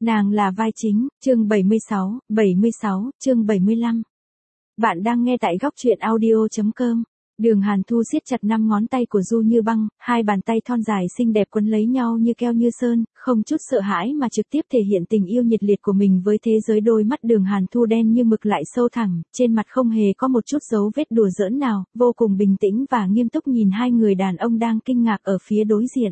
Nàng là vai chính, chương 76, chương 75. Bạn đang nghe tại góc truyện audio.com. Đường Hàn Thu siết chặt 5 ngón tay của Du Như Băng, hai bàn tay thon dài xinh đẹp quấn lấy nhau như keo như sơn, không chút sợ hãi mà trực tiếp thể hiện tình yêu nhiệt liệt của mình với thế giới. Đôi mắt Đường Hàn Thu đen như mực lại sâu thẳm, trên mặt không hề có một chút dấu vết đùa giỡn nào, vô cùng bình tĩnh và nghiêm túc nhìn hai người đàn ông đang kinh ngạc ở phía đối diện.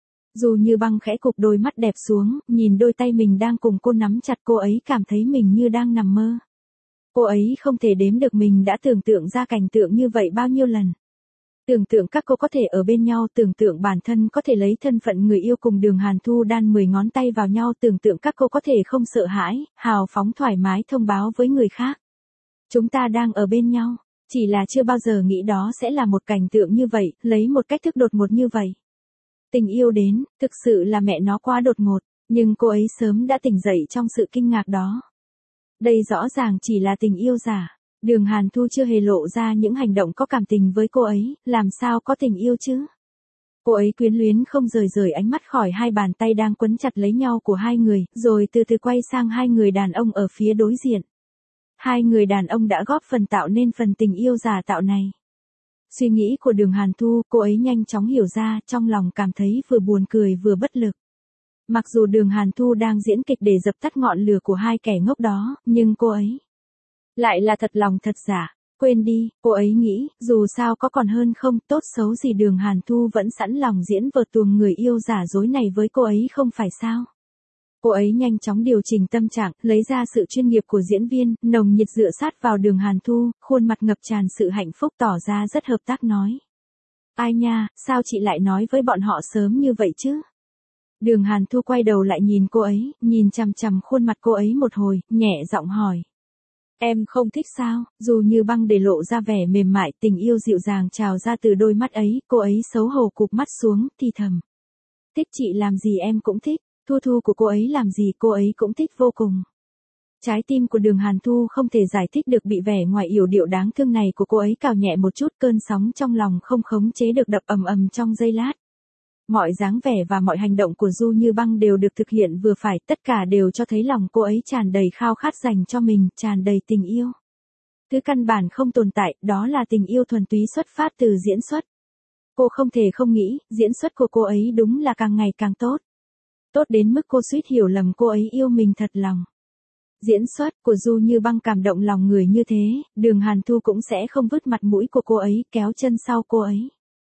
Du Như Băng khẽ cụp đôi mắt đẹp xuống, nhìn đôi tay mình đang cùng cô nắm chặt, cô ấy cảm thấy mình như đang nằm mơ. Cô ấy không thể đếm được mình đã tưởng tượng ra cảnh tượng như vậy bao nhiêu lần. Tưởng tượng các cô có thể ở bên nhau, tưởng tượng bản thân có thể lấy thân phận người yêu cùng Đường Hàn Thu đan 10 ngón tay vào nhau, tưởng tượng các cô có thể không sợ hãi, hào phóng thoải mái thông báo với người khác. Chúng ta đang ở bên nhau, chỉ là chưa bao giờ nghĩ đó sẽ là một cảnh tượng như vậy, lấy một cách thức đột ngột như vậy. Tình yêu đến, thực sự là mẹ nó quá đột ngột, nhưng cô ấy sớm đã tỉnh dậy trong sự kinh ngạc đó. Đây rõ ràng chỉ là tình yêu giả. Đường Hàn Thu chưa hề lộ ra những hành động có cảm tình với cô ấy, làm sao có tình yêu chứ? Cô ấy quyến luyến không rời ánh mắt khỏi hai bàn tay đang quấn chặt lấy nhau của hai người, rồi từ từ quay sang hai người đàn ông ở phía đối diện. Hai người đàn ông đã góp phần tạo nên phần tình yêu giả tạo này. Suy nghĩ của Đường Hàn Thu, cô ấy nhanh chóng hiểu ra, trong lòng cảm thấy vừa buồn cười vừa bất lực. Mặc dù Đường Hàn Thu đang diễn kịch để dập tắt ngọn lửa của hai kẻ ngốc đó, nhưng cô ấy lại là thật lòng thật giả. Quên đi, cô ấy nghĩ, dù sao có còn hơn không, tốt xấu gì Đường Hàn Thu vẫn sẵn lòng diễn vở tuồng người yêu giả dối này với cô ấy không phải sao. Cô ấy nhanh chóng điều chỉnh tâm trạng, lấy ra sự chuyên nghiệp của diễn viên, nồng nhiệt dựa sát vào Đường Hàn Thu, khuôn mặt ngập tràn sự hạnh phúc, tỏ ra rất hợp tác nói. Ai nha, sao chị lại nói với bọn họ sớm như vậy chứ? Đường Hàn Thu quay đầu lại nhìn cô ấy, nhìn chằm chằm khuôn mặt cô ấy một hồi, nhẹ giọng hỏi. Em không thích sao? Dù Như Băng để lộ ra vẻ mềm mại, tình yêu dịu dàng trào ra từ đôi mắt ấy, cô ấy xấu hổ cụp mắt xuống, thì thầm. Thích chị làm gì em cũng thích, Thu của cô ấy làm gì cô ấy cũng thích vô cùng. Trái tim của Đường Hàn Thu không thể giải thích được bị vẻ ngoài yểu điệu đáng thương này của cô ấy cào nhẹ một chút, cơn sóng trong lòng không khống chế được đập ầm ầm trong giây lát. Mọi dáng vẻ và mọi hành động của Du Như Băng đều được thực hiện vừa phải, tất cả đều cho thấy lòng cô ấy tràn đầy khao khát dành cho mình, tràn đầy tình yêu. Thứ căn bản không tồn tại, đó là tình yêu thuần túy xuất phát từ diễn xuất. Cô không thể không nghĩ, diễn xuất của cô ấy đúng là càng ngày càng tốt. Tốt đến mức cô suýt hiểu lầm cô ấy yêu mình thật lòng. Diễn xuất của Du Như Băng cảm động lòng người như thế, Đường Hàn Thu cũng sẽ không vứt mặt mũi của cô ấy, kéo chân sau cô ấy.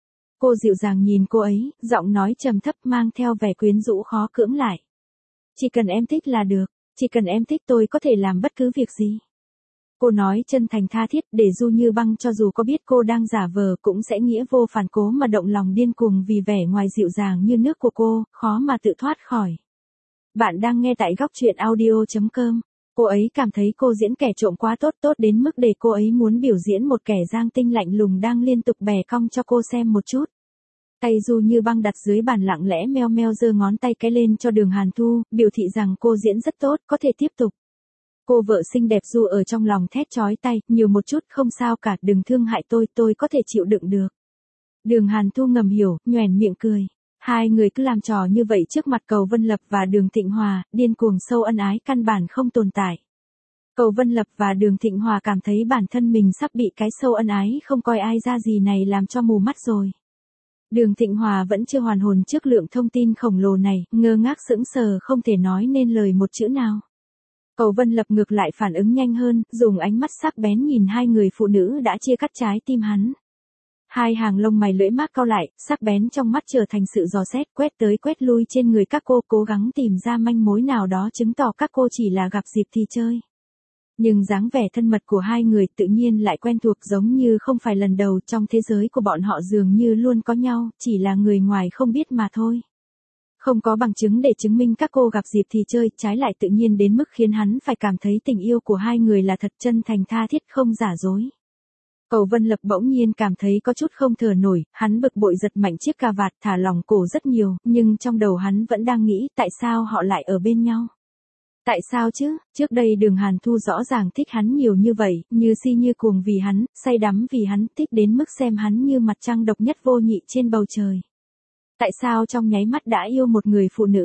Cô dịu dàng nhìn cô ấy, giọng nói trầm thấp mang theo vẻ quyến rũ khó cưỡng lại. Chỉ cần em thích là được, chỉ cần em thích tôi có thể làm bất cứ việc gì. Cô nói chân thành tha thiết để Du Như Băng cho dù có biết cô đang giả vờ cũng sẽ nghĩa vô phản cố mà động lòng điên cuồng vì vẻ ngoài dịu dàng như nước của cô, khó mà tự thoát khỏi. Bạn đang nghe tại góc truyện audio.com. Cô ấy cảm thấy cô diễn kẻ trộm quá tốt đến mức để cô ấy muốn biểu diễn một kẻ giang tinh lạnh lùng đang liên tục bẻ cong cho cô xem một chút. Tay Du Như Băng đặt dưới bàn lặng lẽ meo meo giơ ngón tay cái lên cho Đường Hàn Thu, biểu thị rằng cô diễn rất tốt, có thể tiếp tục. Cô vợ xinh đẹp Du ở trong lòng thét chói tay, nhiều một chút không sao cả, đừng thương hại tôi có thể chịu đựng được. Đường Hàn Thu ngầm hiểu, nhoẻn miệng cười. Hai người cứ làm trò như vậy trước mặt Cầu Vân Lập và Đường Thịnh Hòa, điên cuồng sâu ân ái căn bản không tồn tại. Cầu Vân Lập và Đường Thịnh Hòa cảm thấy bản thân mình sắp bị cái sâu ân ái không coi ai ra gì này làm cho mù mắt rồi. Đường Thịnh Hòa vẫn chưa hoàn hồn trước lượng thông tin khổng lồ này, ngơ ngác sững sờ không thể nói nên lời một chữ nào. Cầu Vân Lập ngược lại phản ứng nhanh hơn, dùng ánh mắt sắc bén nhìn hai người phụ nữ đã chia cắt trái tim hắn. Hai hàng lông mày lưỡi mác cau lại, sắc bén trong mắt trở thành sự dò xét, quét tới quét lui trên người các cô, cố gắng tìm ra manh mối nào đó chứng tỏ các cô chỉ là gặp dịp thì chơi. Nhưng dáng vẻ thân mật của hai người tự nhiên lại quen thuộc, giống như không phải lần đầu, trong thế giới của bọn họ dường như luôn có nhau, chỉ là người ngoài không biết mà thôi. Không có bằng chứng để chứng minh các cô gặp dịp thì chơi, trái lại tự nhiên đến mức khiến hắn phải cảm thấy tình yêu của hai người là thật chân thành tha thiết không giả dối. Cầu Vân Lập bỗng nhiên cảm thấy có chút không thở nổi, hắn bực bội giật mạnh chiếc cà vạt, thả lỏng cổ rất nhiều, nhưng trong đầu hắn vẫn đang nghĩ tại sao họ lại ở bên nhau. Tại sao chứ, trước đây Đường Hàn Thu rõ ràng thích hắn nhiều như vậy, như si như cuồng vì hắn, say đắm vì hắn, thích đến mức xem hắn như mặt trăng độc nhất vô nhị trên bầu trời. Tại sao trong nháy mắt đã yêu một người phụ nữ?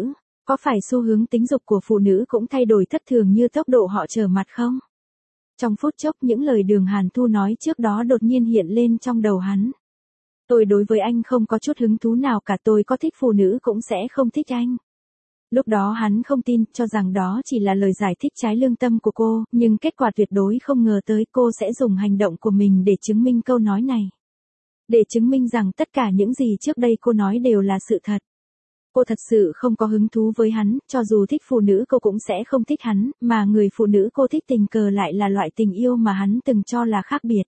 Có phải xu hướng tính dục của phụ nữ cũng thay đổi thất thường như tốc độ họ trở mặt không? Trong phút chốc những lời Đường Hàn Thu nói trước đó đột nhiên hiện lên trong đầu hắn. Tôi đối với anh không có chút hứng thú nào cả, tôi có thích phụ nữ cũng sẽ không thích anh. Lúc đó hắn không tin, cho rằng đó chỉ là lời giải thích trái lương tâm của cô, nhưng kết quả tuyệt đối không ngờ tới cô sẽ dùng hành động của mình để chứng minh câu nói này. Để chứng minh rằng tất cả những gì trước đây cô nói đều là sự thật. Cô thật sự không có hứng thú với hắn, cho dù thích phụ nữ cô cũng sẽ không thích hắn, mà người phụ nữ cô thích tình cờ lại là loại tình yêu mà hắn từng cho là khác biệt.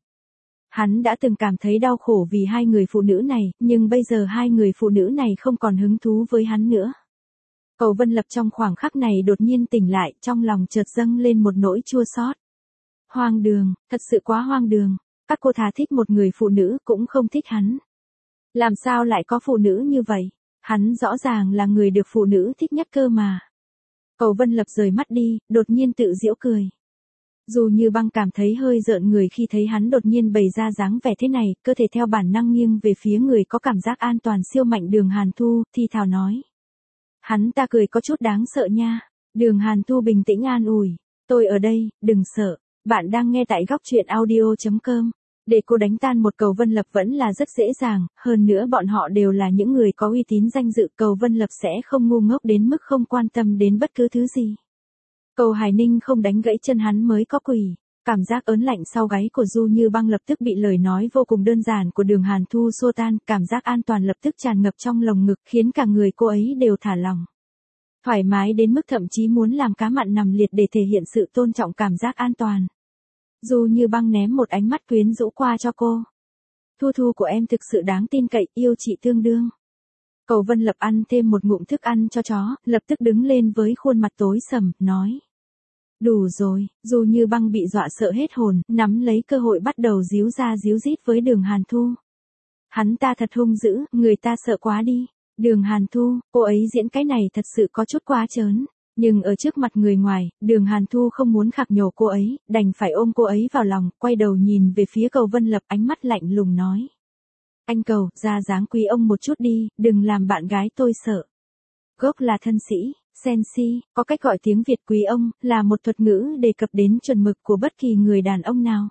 Hắn đã từng cảm thấy đau khổ vì hai người phụ nữ này, nhưng bây giờ hai người phụ nữ này không còn hứng thú với hắn nữa. Cầu Vân Lập trong khoảng khắc này đột nhiên tỉnh lại, trong lòng chợt dâng lên một nỗi chua xót. Hoang đường, thật sự quá hoang đường. Các cô thà thích một người phụ nữ cũng không thích hắn. Làm sao lại có phụ nữ như vậy? Hắn rõ ràng là người được phụ nữ thích nhất cơ mà. Cầu Vân Lập rời mắt đi, đột nhiên tự giễu cười. Dù Như Băng cảm thấy hơi rợn người khi thấy hắn đột nhiên bày ra dáng vẻ thế này, cơ thể theo bản năng nghiêng về phía người có cảm giác an toàn siêu mạnh Đường Hàn Thu, thi thào nói. Hắn ta cười có chút đáng sợ nha. Đường Hàn Thu bình tĩnh an ủi. Tôi ở đây, đừng sợ. Bạn đang nghe tại góc truyện audio.com. Để cô đánh tan một Cầu Vân Lập vẫn là rất dễ dàng, hơn nữa bọn họ đều là những người có uy tín danh dự, Cầu Vân Lập sẽ không ngu ngốc đến mức không quan tâm đến bất cứ thứ gì. Cầu Hải Ninh không đánh gãy chân hắn mới có quỷ. Cảm giác ớn lạnh sau gáy của Du Như Băng lập tức bị lời nói vô cùng đơn giản của Đường Hàn Thu xua tan, cảm giác an toàn lập tức tràn ngập trong lồng ngực khiến cả người cô ấy đều thả lỏng. Thoải mái đến mức thậm chí muốn làm cá mặn nằm liệt để thể hiện sự tôn trọng cảm giác an toàn. Du Như Băng ném một ánh mắt quyến rũ qua cho cô. Thu Thu của em thực sự đáng tin cậy, yêu chị tương đương. Cầu Vân Lập ăn thêm một ngụm thức ăn cho chó, lập tức đứng lên với khuôn mặt tối sầm, nói. Đủ rồi, Du Như Băng bị dọa sợ hết hồn, nắm lấy cơ hội bắt đầu díu ra díu dít với Đường Hàn Thu. Hắn ta thật hung dữ, người ta sợ quá đi. Đường Hàn Thu, cô ấy diễn cái này thật sự có chút quá trớn. Nhưng ở trước mặt người ngoài, Đường Hàn Thu không muốn khạc nhổ cô ấy, đành phải ôm cô ấy vào lòng, quay đầu nhìn về phía Cầu Vân Lập, ánh mắt lạnh lùng nói. Anh Cầu, ra dáng quý ông một chút đi, đừng làm bạn gái tôi sợ. Gốc là thân sĩ, sensi, có cách gọi tiếng Việt quý ông, là một thuật ngữ đề cập đến chuẩn mực của bất kỳ người đàn ông nào.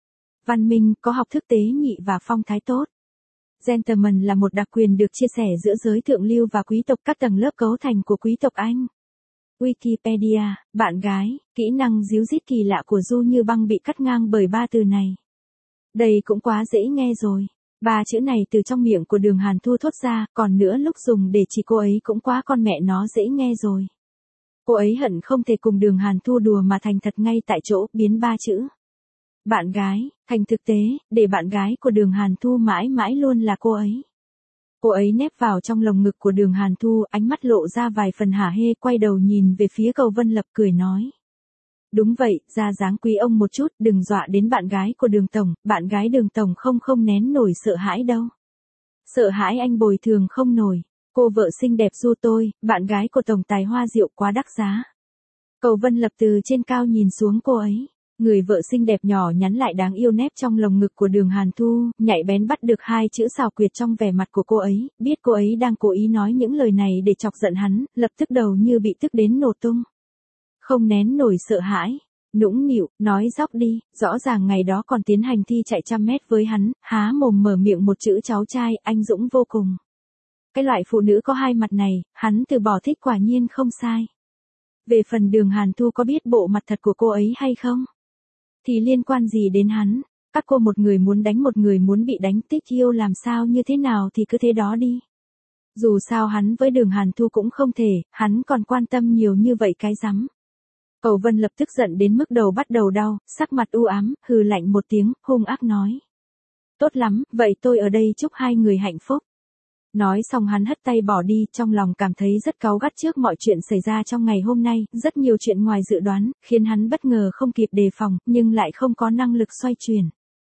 Văn minh, có học thức tế nhị và phong thái tốt. Gentleman là một đặc quyền được chia sẻ giữa giới thượng lưu và quý tộc, các tầng lớp cấu thành của quý tộc Anh. Wikipedia, bạn gái, kỹ năng díu dít kỳ lạ của Du Như Băng bị cắt ngang bởi ba từ này. Đây cũng quá dễ nghe rồi. Ba chữ này từ trong miệng của Đường Hàn Thu thốt ra, còn nữa lúc dùng để chỉ cô ấy cũng quá con mẹ nó dễ nghe rồi. Cô ấy hận không thể cùng Đường Hàn Thu đùa mà thành thật ngay tại chỗ, biến ba chữ. Bạn gái, thành thực tế, để bạn gái của Đường Hàn Thu mãi mãi luôn là cô ấy. Cô ấy nép vào trong lồng ngực của Đường Hàn Thu, ánh mắt lộ ra vài phần hả hê, quay đầu nhìn về phía Cầu Vân Lập cười nói. Đúng vậy, ra dáng quý ông một chút, đừng dọa đến bạn gái của Đường Tổng, bạn gái Đường Tổng không nén nổi sợ hãi đâu. Sợ hãi anh bồi thường không nổi, cô vợ xinh đẹp Du tôi, bạn gái của Tổng tài hoa rượu quá đắt giá. Cầu Vân Lập từ trên cao nhìn xuống cô ấy. Người vợ xinh đẹp nhỏ nhắn lại đáng yêu nép trong lồng ngực của Đường Hàn Thu, nhạy bén bắt được hai chữ xảo quyệt trong vẻ mặt của cô ấy, biết cô ấy đang cố ý nói những lời này để chọc giận hắn, lập tức đầu như bị tức đến nổ tung. Không nén nổi sợ hãi, nũng nịu, nói dóc đi, rõ ràng ngày đó còn tiến hành thi chạy 100 mét với hắn, há mồm mở miệng một chữ cháu trai, anh dũng vô cùng. Cái loại phụ nữ có hai mặt này, hắn từ bỏ thích quả nhiên không sai. Về phần Đường Hàn Thu có biết bộ mặt thật của cô ấy hay không? Thì liên quan gì đến hắn, các cô một người muốn đánh một người muốn bị đánh, tích yêu làm sao như thế nào thì cứ thế đó đi. Dù sao hắn với Đường Hàn Thu cũng không thể, hắn còn quan tâm nhiều như vậy cái rắm. Cầu Vân lập tức giận đến mức đầu bắt đầu đau, sắc mặt u ám, hừ lạnh một tiếng, hung ác nói. Tốt lắm, vậy tôi ở đây chúc hai người hạnh phúc. Nói xong hắn hất tay bỏ đi, trong lòng cảm thấy rất cáu gắt trước mọi chuyện xảy ra trong ngày hôm nay, rất nhiều chuyện ngoài dự đoán, khiến hắn bất ngờ không kịp đề phòng, nhưng lại không có năng lực xoay chuyển.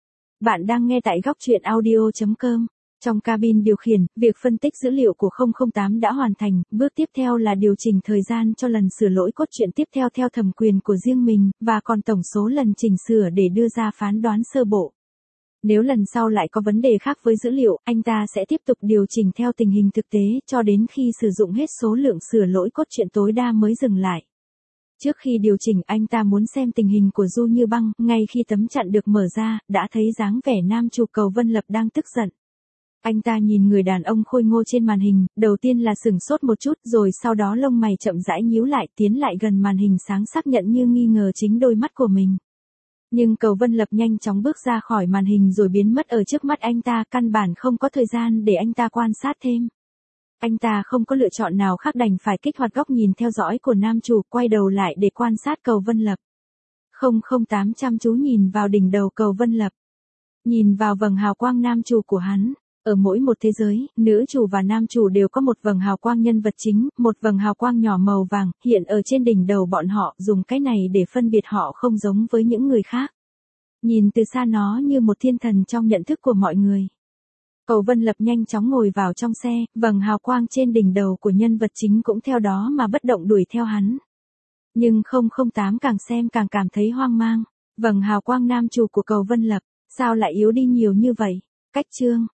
Bạn đang nghe tại góc truyện audio.com. Trong cabin điều khiển, việc phân tích dữ liệu của 008 đã hoàn thành, bước tiếp theo là điều chỉnh thời gian cho lần sửa lỗi cốt truyện tiếp theo theo thẩm quyền của riêng mình, và còn tổng số lần chỉnh sửa để đưa ra phán đoán sơ bộ. Nếu lần sau lại có vấn đề khác với dữ liệu, anh ta sẽ tiếp tục điều chỉnh theo tình hình thực tế cho đến khi sử dụng hết số lượng sửa lỗi cốt truyện tối đa mới dừng lại. Trước khi điều chỉnh anh ta muốn xem tình hình của Du Như Băng, ngay khi tấm chặn được mở ra, đã thấy dáng vẻ nam chủ Cầu Vân Lập đang tức giận. Anh ta nhìn người đàn ông khôi ngô trên màn hình, đầu tiên là sửng sốt một chút rồi sau đó lông mày chậm rãi nhíu lại tiến lại gần màn hình sáng xác nhận như nghi ngờ chính đôi mắt của mình. Nhưng Cầu Vân Lập nhanh chóng bước ra khỏi màn hình rồi biến mất ở trước mắt anh ta, căn bản không có thời gian để anh ta quan sát thêm. Anh ta không có lựa chọn nào khác đành phải kích hoạt góc nhìn theo dõi của nam chủ, quay đầu lại để quan sát Cầu Vân Lập. 008 chăm chú nhìn vào đỉnh đầu Cầu Vân Lập. Nhìn vào vầng hào quang nam chủ của hắn. Ở mỗi một thế giới, nữ chủ và nam chủ đều có một vầng hào quang nhân vật chính, một vầng hào quang nhỏ màu vàng, hiện ở trên đỉnh đầu bọn họ, dùng cái này để phân biệt họ không giống với những người khác. Nhìn từ xa nó như một thiên thần trong nhận thức của mọi người. Cầu Vân Lập nhanh chóng ngồi vào trong xe, vầng hào quang trên đỉnh đầu của nhân vật chính cũng theo đó mà bất động đuổi theo hắn. Nhưng 008 càng xem càng cảm thấy hoang mang. Vầng hào quang nam chủ của Cầu Vân Lập, sao lại yếu đi nhiều như vậy? Cách chương